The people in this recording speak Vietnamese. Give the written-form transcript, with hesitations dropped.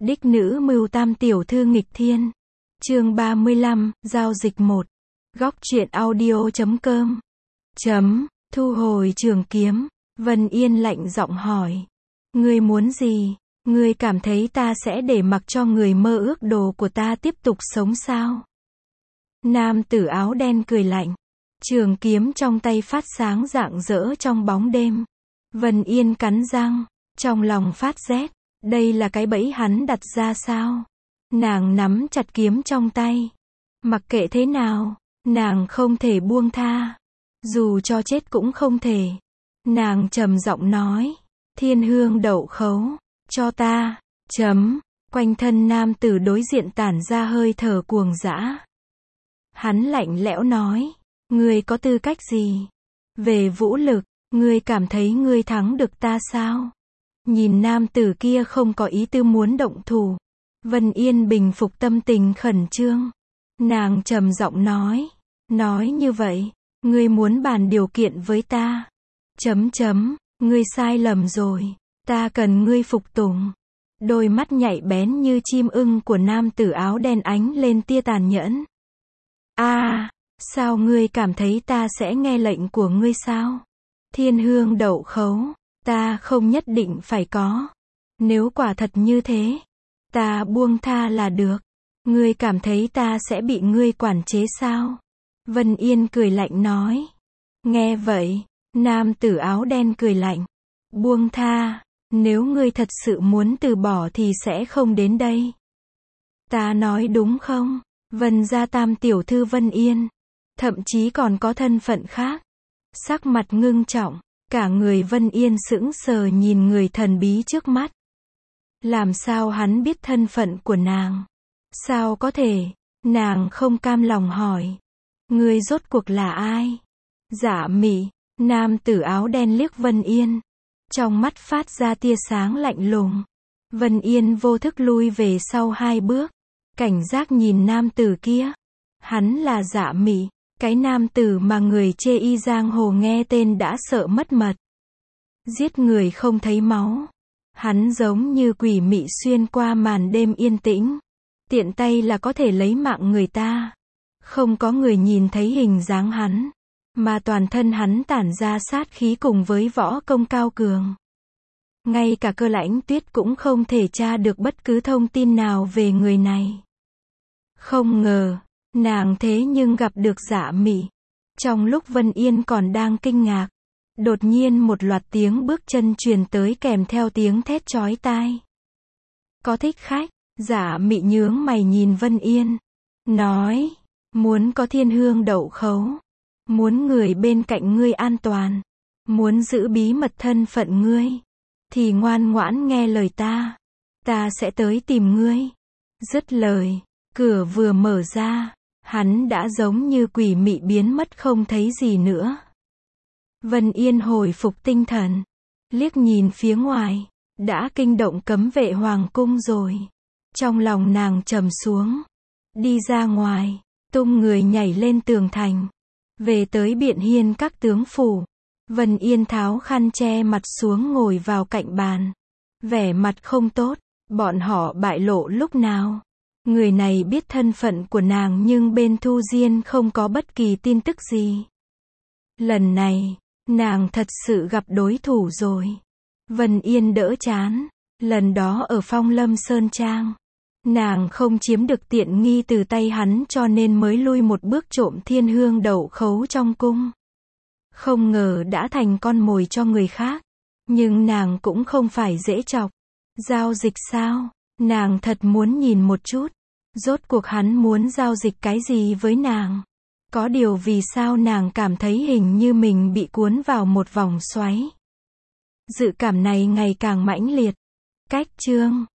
Đích nữ mưu tam tiểu thư nghịch thiên. Chương 35, giao dịch 1. Góc truyện audio.com. Thu hồi trường kiếm. Vân Yên lạnh giọng hỏi. Ngươi muốn gì? Ngươi cảm thấy ta sẽ để mặc cho người mơ ước đồ của ta tiếp tục sống sao? Nam tử áo đen cười lạnh. Trường kiếm trong tay phát sáng rạng rỡ trong bóng đêm. Vân Yên cắn răng, trong lòng phát rét. Đây là cái bẫy hắn đặt ra sao? Nàng nắm chặt kiếm trong tay. Mặc kệ thế nào, nàng không thể buông tha. Dù cho chết cũng không thể. Nàng trầm giọng nói. Thiên hương đậu khấu, cho ta. Quanh thân nam tử đối diện tản ra hơi thở cuồng dã. Hắn lạnh lẽo nói. Ngươi có tư cách gì? Về vũ lực, ngươi cảm thấy ngươi thắng được ta sao? Nhìn nam tử kia không có ý tư muốn động thủ. Vân Yên bình phục tâm tình khẩn trương. Nàng trầm giọng nói. Nói như vậy, ngươi muốn bàn điều kiện với ta. Ngươi sai lầm rồi. Ta cần ngươi phục tùng. Đôi mắt nhạy bén như chim ưng của nam tử áo đen ánh lên tia tàn nhẫn. Sao ngươi cảm thấy ta sẽ nghe lệnh của ngươi sao? Thiên hương đậu khấu, ta không nhất định phải có. Nếu quả thật như thế, ta buông tha là được. Ngươi cảm thấy ta sẽ bị ngươi quản chế sao? Vân Yên cười lạnh nói. Nghe vậy, nam tử áo đen cười lạnh. Buông tha, nếu ngươi thật sự muốn từ bỏ thì sẽ không đến đây. Ta nói đúng không? Vân gia tam tiểu thư Vân Yên. Thậm chí còn có thân phận khác. Sắc mặt ngưng trọng, cả người Vân Yên sững sờ nhìn người thần bí trước mắt. Làm sao hắn biết thân phận của nàng? Sao có thể? Nàng không cam lòng hỏi. Ngươi rốt cuộc là ai? Dạ Mị, nam tử áo đen liếc Vân Yên. Trong mắt phát ra tia sáng lạnh lùng. Vân Yên vô thức lui về sau 2 bước. Cảnh giác nhìn nam tử kia. Hắn là Dạ Mị. Cái nam tử mà người chê y giang hồ nghe tên đã sợ mất mật. Giết người không thấy máu. Hắn giống như quỷ mị xuyên qua màn đêm yên tĩnh. Tiện tay là có thể lấy mạng người ta. Không có người nhìn thấy hình dáng hắn. Mà toàn thân hắn tản ra sát khí cùng với võ công cao cường. Ngay cả Cơ Lãnh Tuyết cũng không thể tra được bất cứ thông tin nào về người này. Không ngờ. Nàng thế nhưng gặp được Dạ Mị. Trong lúc Vân Yên còn đang kinh ngạc, đột nhiên một loạt tiếng bước chân truyền tới kèm theo tiếng thét chói tai. Có thích khách? Dạ Mị nhướng mày nhìn Vân Yên. Nói, muốn có thiên hương đậu khấu. Muốn người bên cạnh ngươi an toàn. Muốn giữ bí mật thân phận ngươi. Thì ngoan ngoãn nghe lời ta. Ta sẽ tới tìm ngươi. Dứt lời, cửa vừa mở ra. Hắn đã giống như quỷ mị biến mất không thấy gì nữa. Vân Yên hồi phục tinh thần. Liếc nhìn phía ngoài. Đã kinh động cấm vệ hoàng cung rồi. Trong lòng nàng trầm xuống. Đi ra ngoài. Tung người nhảy lên tường thành. Về tới Biện Hiên các tướng phủ. Vân Yên tháo khăn che mặt xuống ngồi vào cạnh bàn. Vẻ mặt không tốt. Bọn họ bại lộ lúc nào? Người này biết thân phận của nàng nhưng bên Thu Diên không có bất kỳ tin tức gì. Lần này, nàng thật sự gặp đối thủ rồi. Vân Yên đỡ chán. Lần đó ở Phong Lâm Sơn Trang. Nàng không chiếm được tiện nghi từ tay hắn cho nên mới lui một bước trộm thiên hương đậu khấu trong cung. Không ngờ đã thành con mồi cho người khác. Nhưng nàng cũng không phải dễ chọc. Giao dịch sao? Nàng thật muốn nhìn một chút. Rốt cuộc hắn muốn giao dịch cái gì với nàng? Có điều vì sao nàng cảm thấy hình như mình bị cuốn vào một vòng xoáy. Dự cảm này ngày càng mãnh liệt. Cách chương